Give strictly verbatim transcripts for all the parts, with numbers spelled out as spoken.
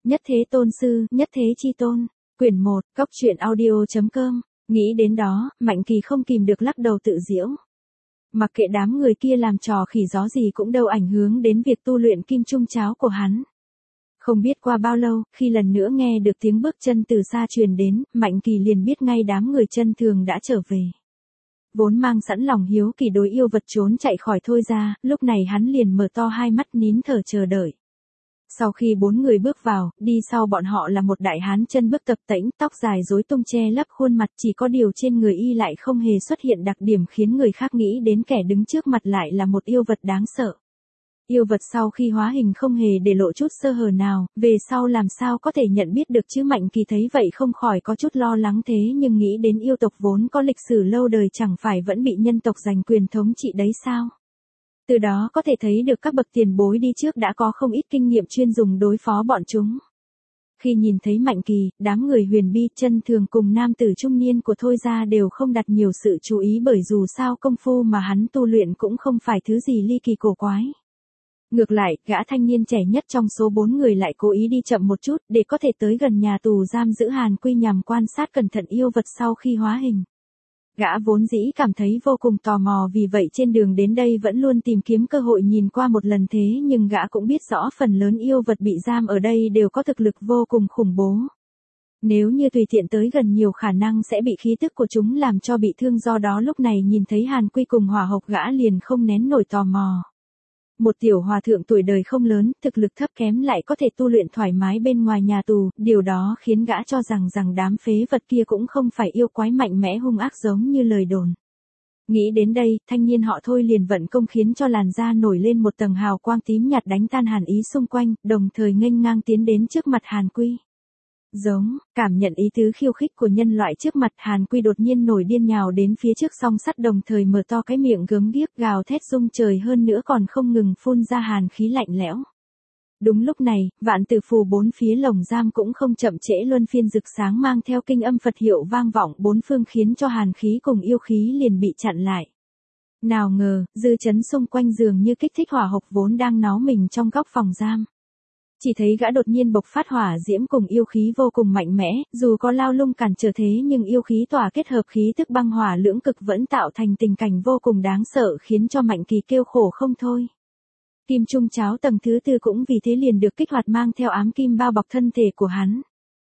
Nhất thế tôn sư, nhất thế chi tôn. Quyển một, Cốc truyện audio chấm com. Nghĩ đến đó, Mạnh Kỳ không kìm được lắc đầu tự giễu. Mặc kệ đám người kia làm trò khỉ gió gì cũng đâu ảnh hưởng đến việc tu luyện kim trung cháo của hắn. Không biết qua bao lâu, khi lần nữa nghe được tiếng bước chân từ xa truyền đến, Mạnh Kỳ liền biết ngay đám người chân thường đã trở về. Vốn mang sẵn lòng hiếu kỳ đối yêu vật trốn chạy khỏi Thôi ra, lúc này hắn liền mở to hai mắt nín thở chờ đợi. Sau khi bốn người bước vào, đi sau bọn họ là một đại hán chân bước tập tễnh, tóc dài rối tung che lấp khuôn mặt, chỉ có điều trên người y lại không hề xuất hiện đặc điểm khiến người khác nghĩ đến kẻ đứng trước mặt lại là một yêu vật đáng sợ. Yêu vật sau khi hóa hình không hề để lộ chút sơ hở nào, về sau làm sao có thể nhận biết được chứ. Mạnh Kỳ thấy vậy không khỏi có chút lo lắng, thế nhưng nghĩ đến yêu tộc vốn có lịch sử lâu đời chẳng phải vẫn bị nhân tộc giành quyền thống trị đấy sao. Từ đó có thể thấy được các bậc tiền bối đi trước đã có không ít kinh nghiệm chuyên dùng đối phó bọn chúng. Khi nhìn thấy Mạnh Kỳ, đám người Huyền Bi, Chân Thường cùng nam tử trung niên của Thôi ra đều không đặt nhiều sự chú ý, bởi dù sao công phu mà hắn tu luyện cũng không phải thứ gì ly kỳ cổ quái. Ngược lại, gã thanh niên trẻ nhất trong số bốn người lại cố ý đi chậm một chút để có thể tới gần nhà tù giam giữ Hàn Quy nhằm quan sát cẩn thận yêu vật sau khi hóa hình. Gã vốn dĩ cảm thấy vô cùng tò mò, vì vậy trên đường đến đây vẫn luôn tìm kiếm cơ hội nhìn qua một lần, thế nhưng gã cũng biết rõ phần lớn yêu vật bị giam ở đây đều có thực lực vô cùng khủng bố. Nếu như tùy tiện tới gần nhiều khả năng sẽ bị khí tức của chúng làm cho bị thương, do đó lúc này nhìn thấy Hàn Quy cùng hỏa hộc gã liền không nén nổi tò mò. Một tiểu hòa thượng tuổi đời không lớn, thực lực thấp kém lại có thể tu luyện thoải mái bên ngoài nhà tù, điều đó khiến gã cho rằng rằng đám phế vật kia cũng không phải yêu quái mạnh mẽ hung ác giống như lời đồn. Nghĩ đến đây, thanh niên họ Thôi liền vận công khiến cho làn da nổi lên một tầng hào quang tím nhạt đánh tan hàn ý xung quanh, đồng thời nghênh ngang tiến đến trước mặt Hàn Quy. Giống, cảm nhận ý tứ khiêu khích của nhân loại trước mặt, Hàn Quy đột nhiên nổi điên nhào đến phía trước song sắt, đồng thời mở to cái miệng gớm ghiếc gào thét rung trời, hơn nữa còn không ngừng phun ra hàn khí lạnh lẽo. Đúng lúc này, vạn tử phù bốn phía lồng giam cũng không chậm trễ luân phiên rực sáng mang theo kinh âm Phật hiệu vang vọng bốn phương, khiến cho hàn khí cùng yêu khí liền bị chặn lại. Nào ngờ, dư chấn xung quanh dường như kích thích hỏa hộc vốn đang náu mình trong góc phòng giam. Chỉ thấy gã đột nhiên bộc phát hỏa diễm cùng yêu khí vô cùng mạnh mẽ, dù có lao lung cản trở thế nhưng yêu khí tỏa kết hợp khí tức băng hỏa lưỡng cực vẫn tạo thành tình cảnh vô cùng đáng sợ, khiến cho Mạnh Kỳ kêu khổ không thôi. Kim trung cháo tầng thứ tư cũng vì thế liền được kích hoạt, mang theo ám kim bao bọc thân thể của hắn.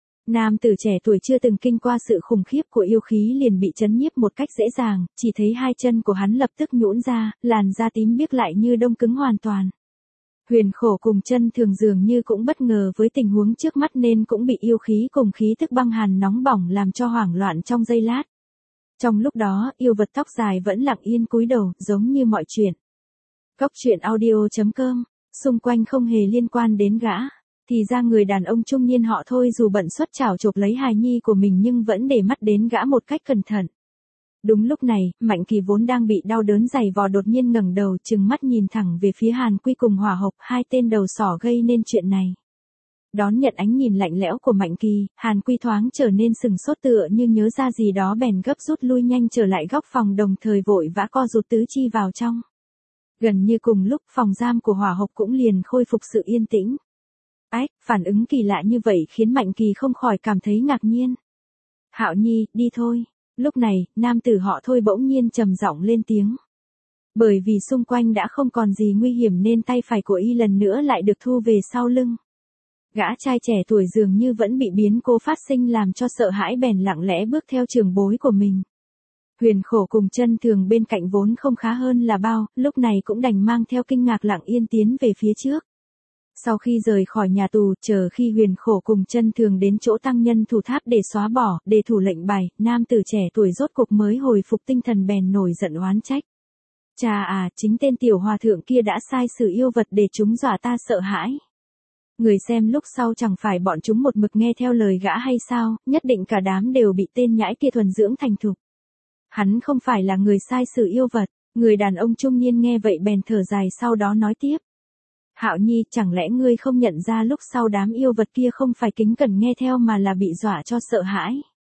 Nam tử trẻ tuổi chưa từng kinh qua sự khủng khiếp của yêu khí liền bị chấn nhiếp một cách dễ dàng, chỉ thấy hai chân của hắn lập tức nhũn ra, làn da tím biếc lại như đông cứng hoàn toàn. Huyền Khổ cùng Chân Thường dường như cũng bất ngờ với tình huống trước mắt nên cũng bị yêu khí cùng khí tức băng hàn nóng bỏng làm cho hoảng loạn trong giây lát. Trong lúc đó, yêu vật tóc dài vẫn lặng yên cúi đầu, giống như mọi chuyện. Cốc truyện audio chấm com, xung quanh không hề liên quan đến gã. Thì ra người đàn ông trung niên họ Thôi dù bận xuất chảo chộp lấy hài nhi của mình nhưng vẫn để mắt đến gã một cách cẩn thận. Đúng lúc này, Mạnh Kỳ vốn đang bị đau đớn giày vò đột nhiên ngẩng đầu trừng mắt nhìn thẳng về phía Hàn Quy cùng hỏa hộc, hai tên đầu sỏ gây nên chuyện này. Đón nhận ánh nhìn lạnh lẽo của Mạnh Kỳ, Hàn Quy thoáng trở nên sừng sốt, tựa như nhớ ra gì đó bèn gấp rút lui nhanh trở lại góc phòng, đồng thời vội vã co rụt tứ chi vào trong. Gần như cùng lúc, phòng giam của hỏa hộc cũng liền khôi phục sự yên tĩnh. Ách, phản ứng kỳ lạ như vậy khiến Mạnh Kỳ không khỏi cảm thấy ngạc nhiên. Hạo Nhi, đi thôi. Lúc này, nam tử họ Thôi bỗng nhiên trầm giọng lên tiếng. Bởi vì xung quanh đã không còn gì nguy hiểm nên tay phải của y lần nữa lại được thu về sau lưng. Gã trai trẻ tuổi dường như vẫn bị biến cố phát sinh làm cho sợ hãi, bèn lặng lẽ bước theo trường bối của mình. Huyền Khổ cùng Chân Thường bên cạnh vốn không khá hơn là bao, lúc này cũng đành mang theo kinh ngạc lặng yên tiến về phía trước. Sau khi rời khỏi nhà tù, chờ khi Huyền Khổ cùng Chân Thường đến chỗ tăng nhân thủ tháp để xóa bỏ, để thủ lệnh bài, nam tử trẻ tuổi rốt cuộc mới hồi phục tinh thần bèn nổi giận oán trách. Chà à, chính tên tiểu hòa thượng kia đã sai sử yêu vật để chúng dọa ta sợ hãi. Người xem lúc sau chẳng phải bọn chúng một mực nghe theo lời gã hay sao, nhất định cả đám đều bị tên nhãi kia thuần dưỡng thành thục. Hắn không phải là người sai sử yêu vật. Người đàn ông trung niên nghe vậy bèn thở dài, sau đó nói tiếp. Hạo Nhi, chẳng lẽ ngươi không nhận ra lúc sau đám yêu vật kia không phải kính cẩn nghe theo mà là bị dọa cho sợ hãi?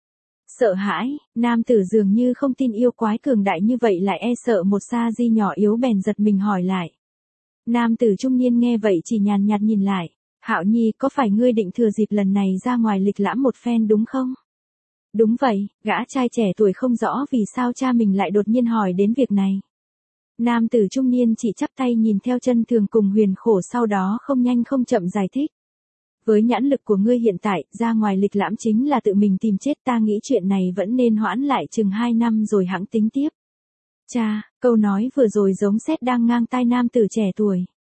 Sợ hãi? Nam tử dường như không tin yêu quái cường đại như vậy lại e sợ một sa di nhỏ yếu, bèn giật mình hỏi lại. Nam tử trung niên nghe vậy chỉ nhàn nhạt nhìn lại. Hạo Nhi, có phải ngươi định thừa dịp lần này ra ngoài lịch lãm một phen đúng không? Đúng vậy, gã trai trẻ tuổi không rõ vì sao cha mình lại đột nhiên hỏi đến việc này. Nam tử trung niên chỉ chắp tay nhìn theo Chân Thường cùng Huyền Khổ, sau đó không nhanh không chậm giải thích. Với nhãn lực của ngươi hiện tại, ra ngoài lịch lãm chính là tự mình tìm chết, ta nghĩ chuyện này vẫn nên hoãn lại chừng hai năm rồi hẵng tính tiếp. Cha, câu nói vừa rồi giống sét đang ngang tai nam tử trẻ tuổi.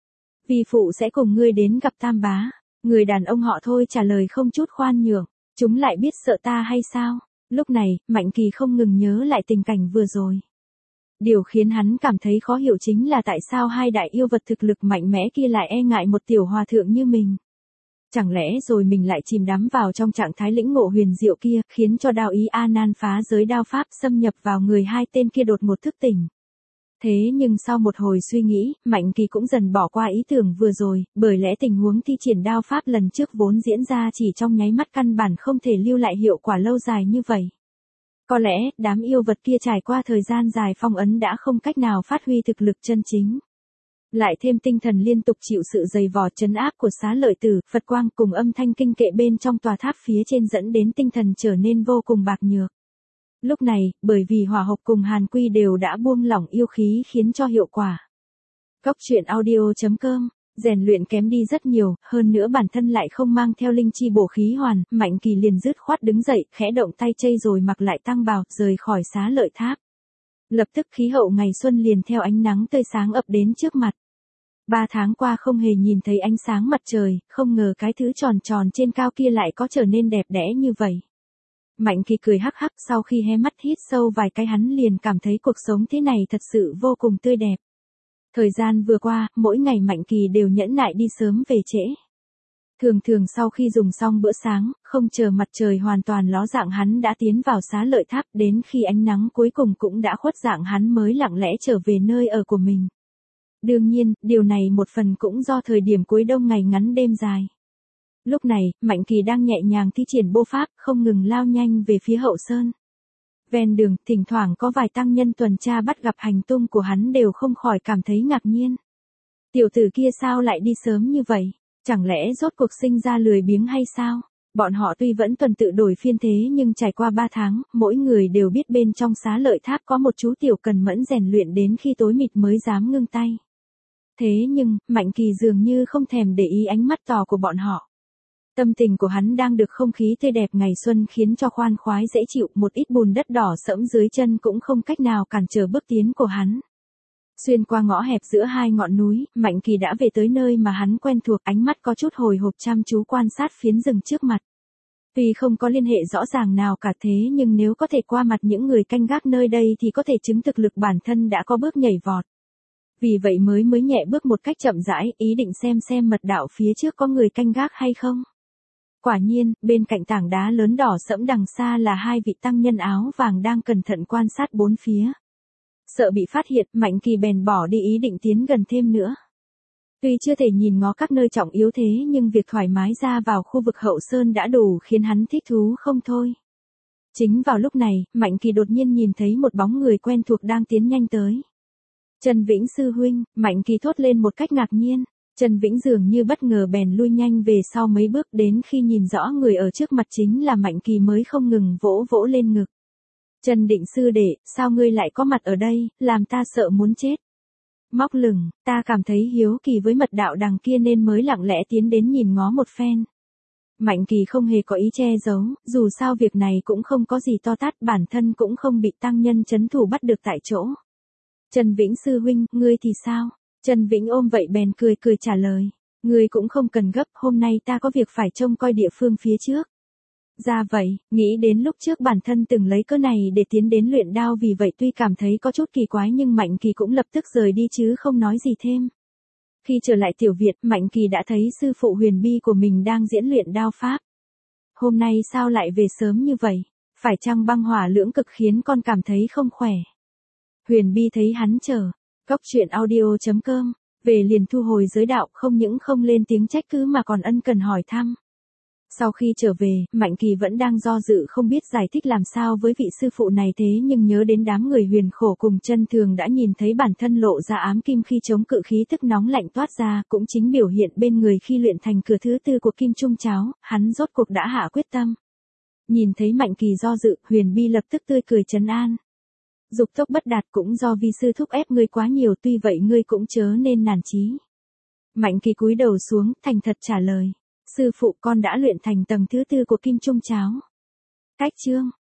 Vi phụ sẽ cùng ngươi đến gặp Tam bá. Người đàn ông họ Thôi trả lời không chút khoan nhượng. Chúng lại biết sợ ta hay sao? Lúc này, Mạnh Kỳ không ngừng nhớ lại tình cảnh vừa rồi. Điều khiến hắn cảm thấy khó hiểu chính là tại sao hai đại yêu vật thực lực mạnh mẽ kia lại e ngại một tiểu hòa thượng như mình. Chẳng lẽ rồi mình lại chìm đắm vào trong trạng thái lĩnh ngộ huyền diệu kia, khiến cho đao ý A Nan phá giới đao pháp xâm nhập vào người hai tên kia đột một thức tỉnh. Thế nhưng sau một hồi suy nghĩ, Mạnh Kỳ cũng dần bỏ qua ý tưởng vừa rồi, bởi lẽ tình huống thi triển đao pháp lần trước vốn diễn ra chỉ trong nháy mắt, căn bản không thể lưu lại hiệu quả lâu dài như vậy. Có lẽ, đám yêu vật kia trải qua thời gian dài phong ấn đã không cách nào phát huy thực lực chân chính. Lại thêm tinh thần liên tục chịu sự dày vò trấn áp của Xá Lợi Tử, Phật quang cùng âm thanh kinh kệ bên trong tòa tháp phía trên dẫn đến tinh thần trở nên vô cùng bạc nhược. Lúc này, bởi vì Hỏa Hộc cùng Hàn Quy đều đã buông lỏng yêu khí khiến cho hiệu quả. Cốc truyện audio chấm com, rèn luyện kém đi rất nhiều, hơn nữa bản thân lại không mang theo linh chi bổ khí hoàn, Mạnh Kỳ liền dứt khoát đứng dậy, khẽ động tay chây rồi mặc lại tăng bào, rời khỏi Xá Lợi Tháp. Lập tức khí hậu ngày xuân liền theo ánh nắng tươi sáng ập đến trước mặt. Ba tháng qua không hề nhìn thấy ánh sáng mặt trời, không ngờ cái thứ tròn tròn trên cao kia lại có trở nên đẹp đẽ như vậy. Mạnh Kỳ cười hắc hắc, sau khi hé mắt hít sâu vài cái hắn liền cảm thấy cuộc sống thế này thật sự vô cùng tươi đẹp. Thời gian vừa qua, mỗi ngày Mạnh Kỳ đều nhẫn nại đi sớm về trễ. Thường thường sau khi dùng xong bữa sáng, không chờ mặt trời hoàn toàn ló dạng hắn đã tiến vào Xá Lợi Tháp, đến khi ánh nắng cuối cùng cũng đã khuất dạng hắn mới lặng lẽ trở về nơi ở của mình. Đương nhiên, điều này một phần cũng do thời điểm cuối đông ngày ngắn đêm dài. Lúc này, Mạnh Kỳ đang nhẹ nhàng thi triển bô pháp, không ngừng lao nhanh về phía hậu sơn. Ven đường, thỉnh thoảng có vài tăng nhân tuần tra bắt gặp hành tung của hắn đều không khỏi cảm thấy ngạc nhiên. Tiểu tử kia sao lại đi sớm như vậy? Chẳng lẽ rốt cuộc sinh ra lười biếng hay sao? Bọn họ tuy vẫn tuần tự đổi phiên thế nhưng trải qua ba tháng, mỗi người đều biết bên trong Xá Lợi Tháp có một chú tiểu cần mẫn rèn luyện đến khi tối mịt mới dám ngưng tay. Thế nhưng, Mạnh Kỳ dường như không thèm để ý ánh mắt tò của bọn họ. Tâm tình của hắn đang được không khí tươi đẹp ngày xuân khiến cho khoan khoái dễ chịu, một ít bùn đất đỏ sẫm dưới chân cũng không cách nào cản trở bước tiến của hắn. Xuyên qua ngõ hẹp giữa hai ngọn núi, Mạnh Kỳ đã về tới nơi mà hắn quen thuộc, ánh mắt có chút hồi hộp chăm chú quan sát phiến rừng trước mặt. Tuy không có liên hệ rõ ràng nào cả thế nhưng nếu có thể qua mặt những người canh gác nơi đây thì có thể chứng thực lực bản thân đã có bước nhảy vọt. Vì vậy mới mới nhẹ bước một cách chậm rãi, ý định xem xem mật đạo phía trước có người canh gác hay không. Quả nhiên, bên cạnh tảng đá lớn đỏ sẫm đằng xa là hai vị tăng nhân áo vàng đang cẩn thận quan sát bốn phía. Sợ bị phát hiện, Mạnh Kỳ bèn bỏ đi ý định tiến gần thêm nữa. Tuy chưa thể nhìn ngó các nơi trọng yếu thế nhưng việc thoải mái ra vào khu vực hậu sơn đã đủ khiến hắn thích thú không thôi. Chính vào lúc này, Mạnh Kỳ đột nhiên nhìn thấy một bóng người quen thuộc đang tiến nhanh tới. Trần Vĩnh sư huynh, Mạnh Kỳ thốt lên một cách ngạc nhiên. Trần Vĩnh dường như bất ngờ bèn lui nhanh về sau mấy bước, đến khi nhìn rõ người ở trước mặt chính là Mạnh Kỳ mới không ngừng vỗ vỗ lên ngực. Trần Định sư đệ, sao ngươi lại có mặt ở đây, làm ta sợ muốn chết. Móc lửng, ta cảm thấy hiếu kỳ với mật đạo đằng kia nên mới lặng lẽ tiến đến nhìn ngó một phen. Mạnh Kỳ không hề có ý che giấu, dù sao việc này cũng không có gì to tát, bản thân cũng không bị tăng nhân trấn thủ bắt được tại chỗ. Trần Vĩnh sư huynh, ngươi thì sao? Trần Vĩnh ôm vậy bèn cười cười trả lời. Ngươi cũng không cần gấp, hôm nay ta có việc phải trông coi địa phương phía trước. Ra vậy, nghĩ đến lúc trước bản thân từng lấy cớ này để tiến đến luyện đao, vì vậy tuy cảm thấy có chút kỳ quái nhưng Mạnh Kỳ cũng lập tức rời đi chứ không nói gì thêm. Khi trở lại tiểu viện, Mạnh Kỳ đã thấy sư phụ Huyền Bi của mình đang diễn luyện đao pháp. Hôm nay sao lại về sớm như vậy? Phải chăng băng hỏa lưỡng cực khiến con cảm thấy không khỏe? Huyền Bi thấy hắn chờ. Cốc truyện audio chấm com, về liền thu hồi giới đạo, không những không lên tiếng trách cứ mà còn ân cần hỏi thăm. Sau khi trở về, Mạnh Kỳ vẫn đang do dự không biết giải thích làm sao với vị sư phụ này thế nhưng nhớ đến đám người Huyền Khổ cùng Chân Thường đã nhìn thấy bản thân lộ ra ám kim khi chống cự khí tức nóng lạnh toát ra, cũng chính biểu hiện bên người khi luyện thành cửa thứ tư của Kim Trung Cháo, hắn rốt cuộc đã hạ quyết tâm. Nhìn thấy Mạnh Kỳ do dự, Huyền Bi lập tức tươi cười trấn an. Dục tốc bất đạt cũng do vi sư thúc ép ngươi quá nhiều, tuy vậy ngươi cũng chớ nên nản chí. Mạnh Kỳ cúi đầu xuống, thành thật trả lời. Sư phụ, con đã luyện thành tầng thứ tư của Kim Trung Cháo. Cách chương